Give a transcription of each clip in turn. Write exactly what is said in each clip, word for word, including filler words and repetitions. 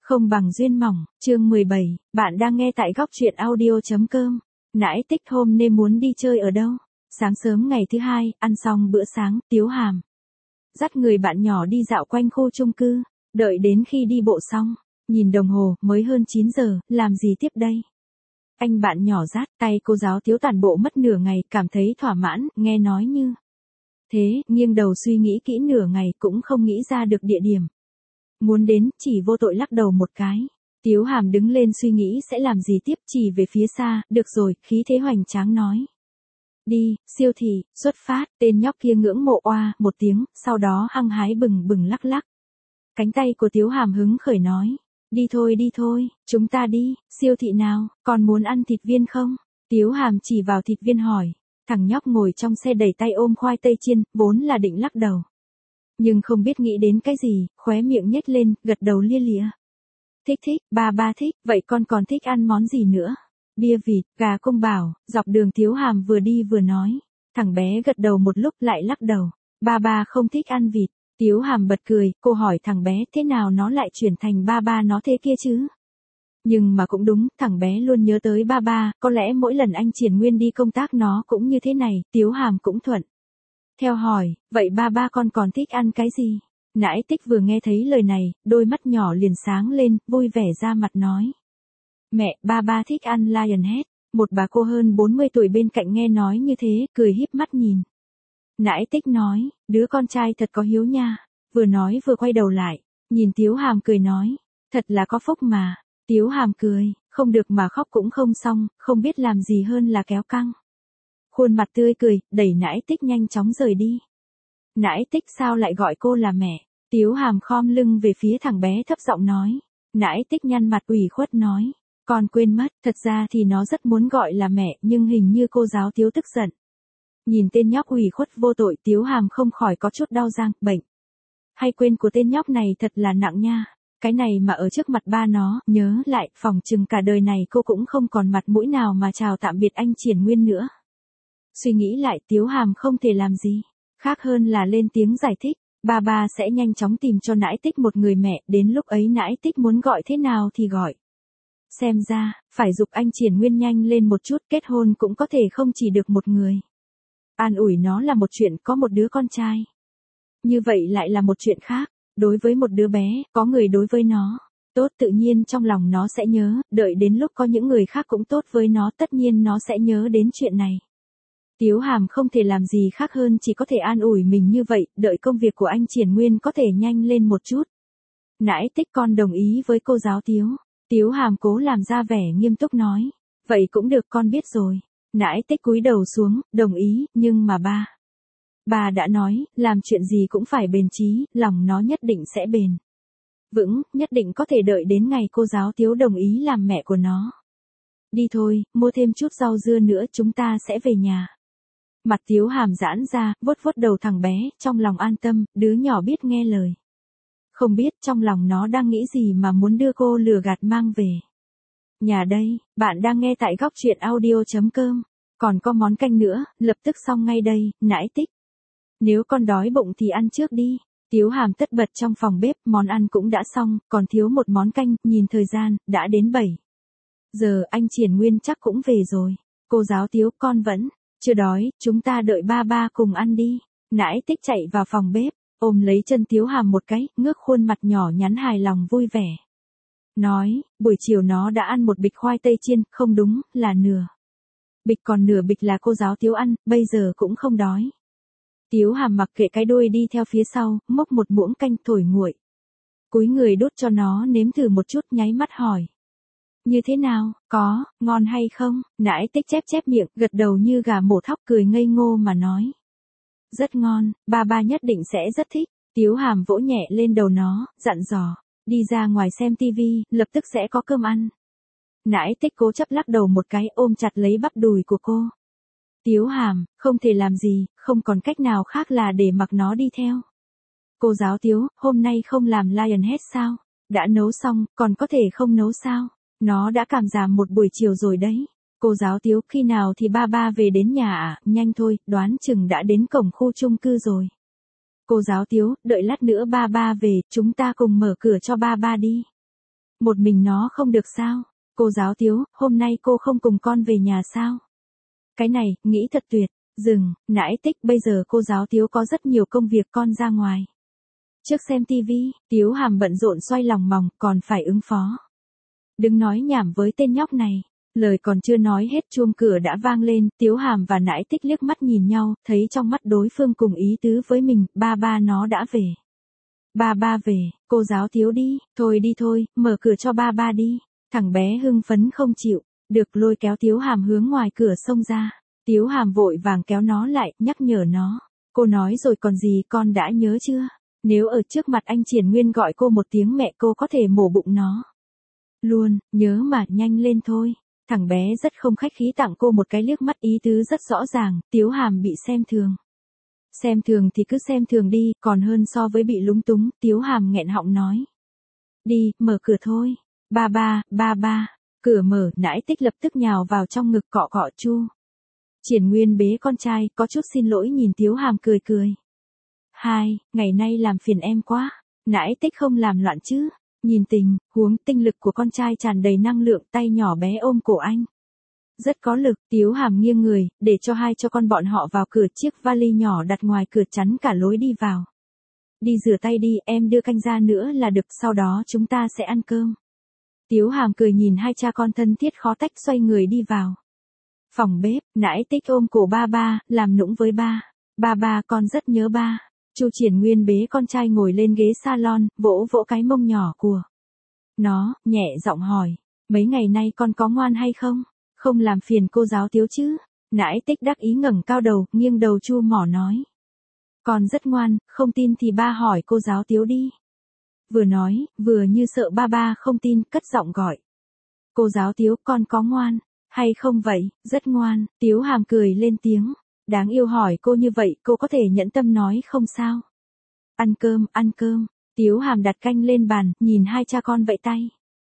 Không bằng duyên mỏng, chương mười bảy, bạn đang nghe tại góc truyện audio.com. Nãi Tích hôm nay muốn đi chơi ở đâu? Sáng sớm ngày thứ hai, ăn xong bữa sáng, Tiếu Hàm dắt người bạn nhỏ đi dạo quanh khu chung cư, đợi đến khi đi bộ xong, nhìn đồng hồ, mới hơn chín giờ, làm gì tiếp đây? Anh bạn nhỏ dắt tay cô giáo Tiếu tản bộ mất nửa ngày, cảm thấy thỏa mãn, nghe nói như thế, nghiêng đầu suy nghĩ kỹ nửa ngày cũng không nghĩ ra được địa điểm. Muốn đến, chỉ vô tội lắc đầu một cái. Tiếu Hàm đứng lên suy nghĩ sẽ làm gì tiếp, chỉ về phía xa, được rồi, khí thế hoành tráng nói. Đi, siêu thị, xuất phát, tên nhóc kia ngưỡng mộ oa, một tiếng, sau đó hăng hái bừng bừng lắc lắc. Cánh tay của Tiếu Hàm hứng khởi nói. Đi thôi đi thôi, chúng ta đi, siêu thị nào, còn muốn ăn thịt viên không? Tiếu Hàm chỉ vào thịt viên hỏi. Thằng nhóc ngồi trong xe đẩy tay ôm khoai tây chiên, vốn là định lắc đầu. Nhưng không biết nghĩ đến cái gì, khóe miệng nhếch lên, gật đầu lia lịa. Thích thích, ba ba thích, vậy con còn thích ăn món gì nữa? Bia vịt, gà công bảo, dọc đường Tiếu Hàm vừa đi vừa nói. Thằng bé gật đầu một lúc lại lắc đầu. Ba ba không thích ăn vịt. Tiếu Hàm bật cười, cô hỏi thằng bé thế nào nó lại chuyển thành ba ba nó thế kia chứ? Nhưng mà cũng đúng, thằng bé luôn nhớ tới ba ba, có lẽ mỗi lần anh Triển Nguyên đi công tác nó cũng như thế này, Tiếu Hàm cũng thuận. Theo hỏi, vậy ba ba con còn thích ăn cái gì? Nãi Tích vừa nghe thấy lời này, đôi mắt nhỏ liền sáng lên, vui vẻ ra mặt nói. Mẹ, ba ba thích ăn Lionhead. Một bà cô hơn bốn mươi tuổi bên cạnh nghe nói như thế, cười híp mắt nhìn. Nãi Tích nói, đứa con trai thật có hiếu nha. Vừa nói vừa quay đầu lại, nhìn Tiếu Hàm cười nói, thật là có phúc mà. Tiếu Hàm cười, không được mà khóc cũng không xong, không biết làm gì hơn là kéo căng. Khuôn mặt tươi cười, đẩy Nãi Tích nhanh chóng rời đi. Nãi Tích sao lại gọi cô là mẹ? Tiếu Hàm khom lưng về phía thằng bé thấp giọng nói. Nãi Tích nhăn mặt ủy khuất nói. Con quên mất, thật ra thì nó rất muốn gọi là mẹ, nhưng hình như cô giáo Tiếu tức giận. Nhìn tên nhóc ủy khuất vô tội, Tiếu Hàm không khỏi có chút đau răng, bệnh. Hay quên của tên nhóc này thật là nặng nha. Cái này mà ở trước mặt ba nó, nhớ lại, phỏng chừng cả đời này cô cũng không còn mặt mũi nào mà chào tạm biệt anh Triển Nguyên nữa. Suy nghĩ lại, Tiếu Hàm không thể làm gì khác hơn là lên tiếng giải thích. Ba ba sẽ nhanh chóng tìm cho Nãi Tích một người mẹ, đến lúc ấy Nãi Tích muốn gọi thế nào thì gọi. Xem ra, phải giục anh Triển Nguyên nhanh lên một chút, kết hôn cũng có thể không chỉ được một người. An ủi nó là một chuyện, có một đứa con trai. Như vậy lại là một chuyện khác, đối với một đứa bé, có người đối với nó tốt tự nhiên trong lòng nó sẽ nhớ, đợi đến lúc có những người khác cũng tốt với nó tất nhiên nó sẽ nhớ đến chuyện này. Tiếu Hàm không thể làm gì khác hơn chỉ có thể an ủi mình như vậy, đợi công việc của anh Triển Nguyên có thể nhanh lên một chút. Nãi Tích con đồng ý với cô giáo Tiếu. Tiếu Hàm cố làm ra vẻ nghiêm túc nói. Vậy cũng được con biết rồi. Nãi Tích cúi đầu xuống, đồng ý, nhưng mà ba. Bà đã nói, làm chuyện gì cũng phải bền chí, lòng nó nhất định sẽ bền vững, nhất định có thể đợi đến ngày cô giáo Tiếu đồng ý làm mẹ của nó. Đi thôi, mua thêm chút rau dưa nữa chúng ta sẽ về nhà. Mặt Tiếu Hàm giãn ra, vuốt vuốt đầu thằng bé, trong lòng an tâm, đứa nhỏ biết nghe lời. Không biết trong lòng nó đang nghĩ gì mà muốn đưa cô lừa gạt mang về. Nhà đây, bạn đang nghe tại góc truyện audio.com. Còn có món canh nữa, lập tức xong ngay đây, Nãi Tích. Nếu con đói bụng thì ăn trước đi. Tiếu Hàm tất bật trong phòng bếp, món ăn cũng đã xong, còn thiếu một món canh, nhìn thời gian, đã đến bảy giờ, anh Triển Nguyên chắc cũng về rồi. Cô giáo Tiếu, con vẫn chưa đói, chúng ta đợi ba ba cùng ăn đi. Nãi Tích chạy vào phòng bếp, ôm lấy chân Tiếu Hàm một cái, ngước khuôn mặt nhỏ nhắn hài lòng vui vẻ. Nói, buổi chiều nó đã ăn một bịch khoai tây chiên, không đúng, là nửa bịch, còn nửa bịch là cô giáo Tiếu ăn, bây giờ cũng không đói. Tiếu Hàm mặc kệ cái đuôi đi theo phía sau, múc một muỗng canh thổi nguội. Cúi người đút cho nó nếm thử một chút, nháy mắt hỏi. Như thế nào, có, ngon hay không? Nãi Tích chép chép miệng, gật đầu như gà mổ thóc, cười ngây ngô mà nói. Rất ngon, ba ba nhất định sẽ rất thích. Tiếu Hàm vỗ nhẹ lên đầu nó, dặn dò. Đi ra ngoài xem tivi, lập tức sẽ có cơm ăn. Nãi Tích cố chấp lắc đầu một cái, ôm chặt lấy bắp đùi của cô. Tiếu Hàm, không thể làm gì, không còn cách nào khác là để mặc nó đi theo. Cô giáo Tiếu, hôm nay không làm Lionhead sao? Đã nấu xong, còn có thể không nấu sao? Nó đã cảm giảm một buổi chiều rồi đấy. Cô giáo Tiếu, khi nào thì ba ba về đến nhà à? Nhanh thôi, đoán chừng đã đến cổng khu chung cư rồi. Cô giáo Tiếu, đợi lát nữa ba ba về, chúng ta cùng mở cửa cho ba ba đi. Một mình nó không được sao? Cô giáo Tiếu, hôm nay cô không cùng con về nhà sao? Cái này, nghĩ thật tuyệt. Dừng, nãi tích, bây giờ cô giáo Tiếu có rất nhiều công việc, con ra ngoài. Trước xem tivi, Tiếu Hàm bận rộn xoay lòng mòng, còn phải ứng phó. Đừng nói nhảm với tên nhóc này. Lời còn chưa nói hết chuông cửa đã vang lên, Tiếu Hàm và nãi tích liếc mắt nhìn nhau, thấy trong mắt đối phương cùng ý tứ với mình, ba ba nó đã về. Ba ba về, cô giáo Tiếu đi, thôi đi thôi, mở cửa cho ba ba đi. Thằng bé hưng phấn không chịu, được lôi kéo Tiếu Hàm hướng ngoài cửa xông ra. Tiếu Hàm vội vàng kéo nó lại, nhắc nhở nó. Cô nói rồi còn gì, con đã nhớ chưa? Nếu ở trước mặt anh Triển Nguyên gọi cô một tiếng mẹ, cô có thể mổ bụng nó. Luôn, nhớ mà, nhanh lên thôi. Thằng bé rất không khách khí tặng cô một cái liếc mắt ý tứ rất rõ ràng, Tiếu Hàm bị xem thường. Xem thường thì cứ xem thường đi, còn hơn so với bị lúng túng, Tiếu Hàm nghẹn họng nói. Đi, mở cửa thôi. Ba ba, ba ba. Cửa mở, nãi tích lập tức nhào vào trong ngực cọ cọ Chu. Triển Nguyên bế con trai, có chút xin lỗi nhìn Tiếu Hàm cười cười. Hai, ngày nay làm phiền em quá. Nãi tích không làm loạn chứ. Nhìn tình, huống tinh lực của con trai tràn đầy năng lượng, tay nhỏ bé ôm cổ anh. Rất có lực, Tiếu Hàm nghiêng người, để cho hai cho con bọn họ vào cửa, chiếc vali nhỏ đặt ngoài cửa chắn cả lối đi vào. Đi rửa tay đi, em đưa canh ra nữa là được, sau đó chúng ta sẽ ăn cơm. Tiếu Hàm cười nhìn hai cha con thân thiết khó tách, xoay người đi vào. Phòng bếp, nãi tích ôm cổ ba ba, làm nũng với ba. Ba ba, con rất nhớ ba. Chu Triển Nguyên bế con trai ngồi lên ghế salon, vỗ vỗ cái mông nhỏ của nó, nhẹ giọng hỏi. Mấy ngày nay con có ngoan hay không? Không làm phiền cô giáo Tiếu chứ? Nãi tích đắc ý ngẩng cao đầu, nghiêng đầu chu mỏ nói. Con rất ngoan, không tin thì ba hỏi cô giáo Tiếu đi. Vừa nói, vừa như sợ ba ba không tin, cất giọng gọi. Cô giáo Tiếu, con có ngoan, hay không vậy? Rất ngoan. Tiếu Hàm cười lên tiếng. Đáng yêu hỏi cô như vậy, cô có thể nhẫn tâm nói không sao? Ăn cơm, ăn cơm. Tiếu Hàm đặt canh lên bàn, nhìn hai cha con vẫy tay.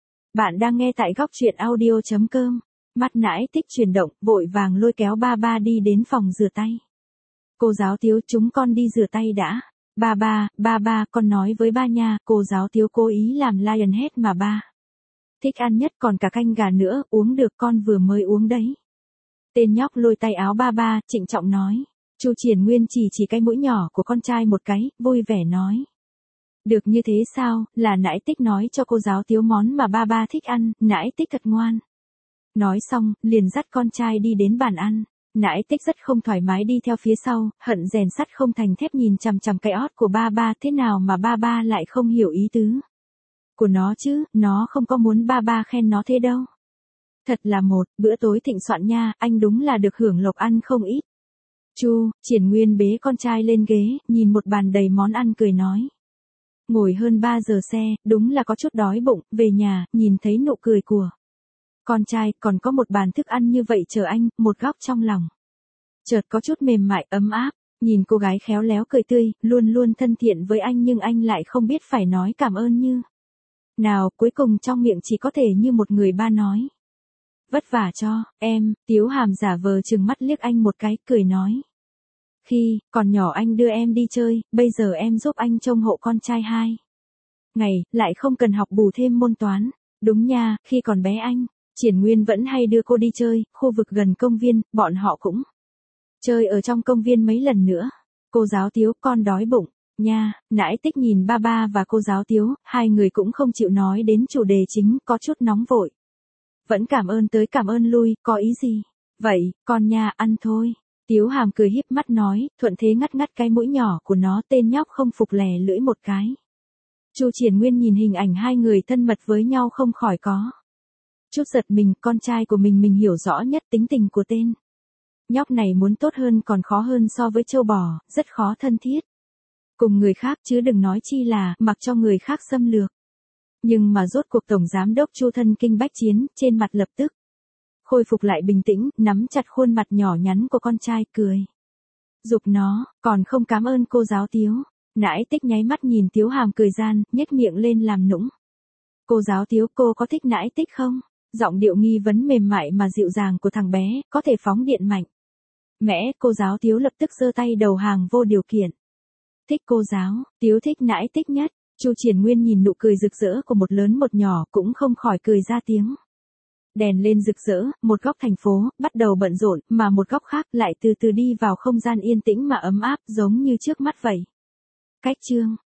Bạn đang nghe tại góc truyện audio.com. Mắt nãi tích chuyển động, vội vàng lôi kéo ba ba đi đến phòng rửa tay. Cô giáo Tiếu, chúng con đi rửa tay đã. Ba ba, ba ba, con nói với ba nha, cô giáo Tiếu cố ý làm Lionhead mà ba. Thích ăn nhất, còn cả canh gà nữa, uống được, con vừa mới uống đấy. Tên nhóc lôi tay áo ba ba, trịnh trọng nói. Chu Triển Nguyên chỉ chỉ cái mũi nhỏ của con trai một cái, vui vẻ nói. Được như thế sao, là nãi tích nói cho cô giáo Tiếu món mà ba ba thích ăn, nãi tích thật ngoan. Nói xong, liền dắt con trai đi đến bàn ăn. Nãi tích rất không thoải mái đi theo phía sau, hận rèn sắt không thành thép nhìn chằm chằm cái ót của ba ba, thế nào mà ba ba lại không hiểu ý tứ của nó chứ, nó không có muốn ba ba khen nó thế đâu. Thật là một, bữa tối thịnh soạn nha, anh đúng là được hưởng lộc ăn không ít. Chu, Triển Nguyên bế con trai lên ghế, nhìn một bàn đầy món ăn cười nói. Ngồi hơn ba giờ xe, đúng là có chút đói bụng, về nhà, nhìn thấy nụ cười của con trai, còn có một bàn thức ăn như vậy chờ anh, một góc trong lòng chợt có chút mềm mại, ấm áp, nhìn cô gái khéo léo cười tươi, luôn luôn thân thiện với anh nhưng anh lại không biết phải nói cảm ơn như nào, cuối cùng trong miệng chỉ có thể như một người ba nói. Vất vả cho, em, Tiếu Hàm giả vờ trừng mắt liếc anh một cái, cười nói. Khi, còn nhỏ anh đưa em đi chơi, bây giờ em giúp anh trông hộ con trai hai ngày, lại không cần học bù thêm môn toán. Đúng nha, khi còn bé anh, Triển Nguyên vẫn hay đưa cô đi chơi, khu vực gần công viên, bọn họ cũng chơi ở trong công viên mấy lần nữa. Cô giáo Tiếu, con đói bụng, nha, nãi tích nhìn ba ba và cô giáo Tiếu, hai người cũng không chịu nói đến chủ đề chính, có chút nóng vội. Vẫn cảm ơn tới cảm ơn lui, có ý gì? Vậy, con nha, ăn thôi. Tiếu Hàm cười híp mắt nói, thuận thế ngắt ngắt cái mũi nhỏ của nó, tên nhóc không phục lè lưỡi một cái. Chu Triển Nguyên nhìn hình ảnh hai người thân mật với nhau không khỏi có chút giật mình, con trai của mình mình hiểu rõ nhất tính tình của tên nhóc này, muốn tốt hơn còn khó hơn so với trâu bò, rất khó thân thiết cùng người khác, chứ đừng nói chi là mặc cho người khác xâm lược. Nhưng mà rốt cuộc Tổng Giám đốc Chu thân kinh bách chiến, trên mặt lập tức khôi phục lại bình tĩnh, nắm chặt khuôn mặt nhỏ nhắn của con trai, cười giục nó, còn không cảm ơn cô giáo Tiếu. Nãi tích nháy mắt nhìn Tiếu Hàm cười gian, nhếch miệng lên làm nũng. Cô giáo Tiếu, cô có thích nãi tích không? Giọng điệu nghi vấn mềm mại mà dịu dàng của thằng bé, có thể phóng điện mạnh. Mẽ, cô giáo Tiếu lập tức giơ tay đầu hàng vô điều kiện. Thích cô giáo, Tiếu thích nãi tích nhất. Chu Triển Nguyên nhìn nụ cười rực rỡ của một lớn một nhỏ cũng không khỏi cười ra tiếng. Đèn lên rực rỡ, một góc thành phố, bắt đầu bận rộn, mà một góc khác lại từ từ đi vào không gian yên tĩnh mà ấm áp giống như trước mắt vậy. Cách chương